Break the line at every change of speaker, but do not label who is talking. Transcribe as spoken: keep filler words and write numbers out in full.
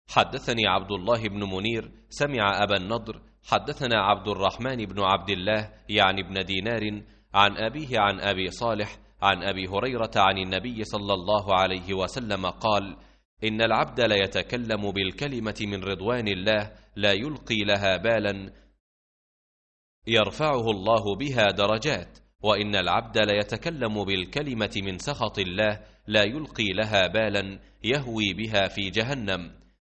حدثني عبد الله بن منير سمع أبا النضر حدثنا عبد الرحمن بن عبد الله يعني ابن دينار عن أبيه عن أبي صالح عن أبي هريرة عن النبي صلى الله عليه وسلم قال: إن العبد ليتكلم بالكلمة من رضوان الله لا يلقي لها بالا يرفعه الله بها درجات، وإن العبد ليتكلم بالكلمة من سخط الله لا يلقي لها بالا يهوي بها في جهنم.